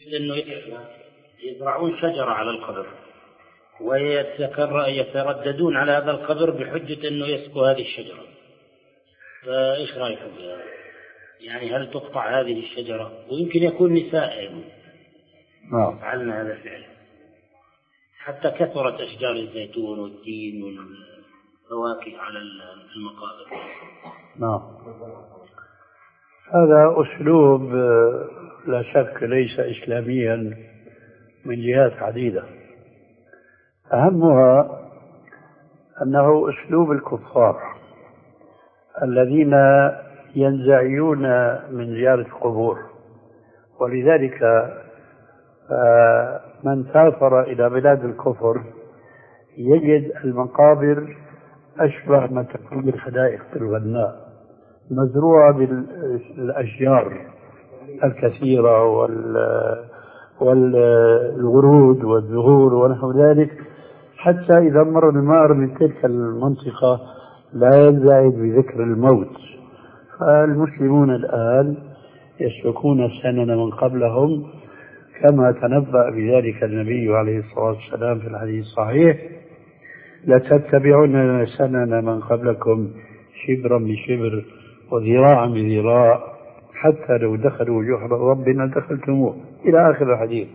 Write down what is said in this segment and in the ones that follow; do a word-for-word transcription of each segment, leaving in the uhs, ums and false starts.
إنه يزرعون شجرة على القبر ويترددون على هذا القبر بحجة أنه يسقوا هذه الشجرة، فإيش رأيكم بها؟ يعني هل تقطع هذه الشجرة؟ ويمكن يكون نساء نعم فعلنا هذا الفعل، حتى كثرت أشجار الزيتون والتين والفواكه على المقابر. نعم، هذا أسلوب لا شك ليس إسلاميا من جهات عديدة، أهمها أنه أسلوب الكفار الذين ينزعجون من زيارة القبور، ولذلك من سافر إلى بلاد الكفر يجد المقابر أشبه ما تكون الحدائق الغناء مزروعة بالأشجار الكثيرة والورود والزهور ونحو ذلك، حتى إذا مر المار من تلك المنطقة لا ينزعج بذكر الموت. فالمسلمون الآن يسلكون سنن من قبلهم كما تنبأ بذلك النبي عليه الصلاة والسلام في الحديث الصحيح: لتتبعون سنن من قبلكم شبرا بشبر وذراعا بذراع حتى لو دخلوا جحر ربنا دخلتموه، إلى آخر الحديث.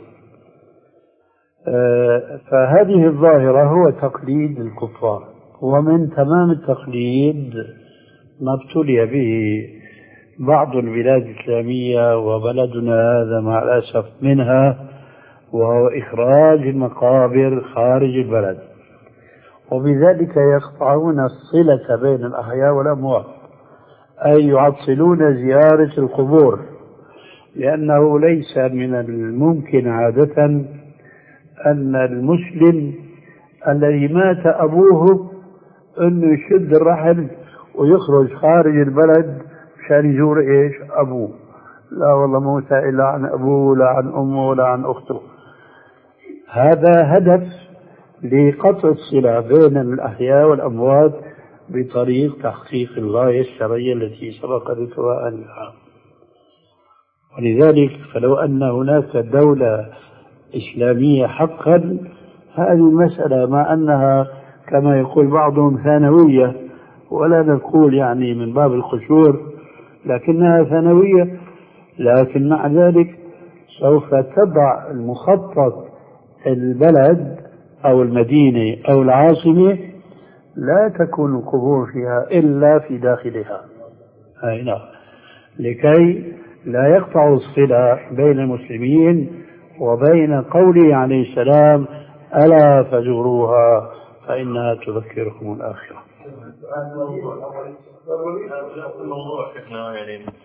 فهذه الظاهرة هو تقليد الكفار، ومن تمام التقليد ما ابتلي به بعض البلاد الإسلامية وبلدنا هذا مع الأسف منها، وهو إخراج المقابر خارج البلد، وبذلك يقطعون الصلة بين الأحياء والأموات، أي يعطلون زيارة القبور، لأنه ليس من الممكن عادة أن المسلم الذي مات أبوه أنه يشد الرحل ويخرج خارج البلد عشان يزور إيش أبوه. لا والله مو سائل عن أبوه ولا عن أمه ولا عن أخته. هذا هدف لقطع الصلة بين الأحياء والأموات بطريق تحقيق الغاية الشرعية التي سبق ذكرها آنفا. ولذلك فلو أن هناك دولة إسلامية حقا، هذه المسألة مع أنها كما يقول بعضهم ثانوية، ولا نقول يعني من باب الخشور، لكنها ثانوية، لكن مع ذلك سوف تضع المخطط البلد أو المدينة أو العاصمة لا تكون القبور فيها إلا في داخلها، أي نعم، لكي لا يقطع الصلة بين المسلمين وبين قوله عليه السلام: ألا فزوروها فإنها تذكركم الآخرة.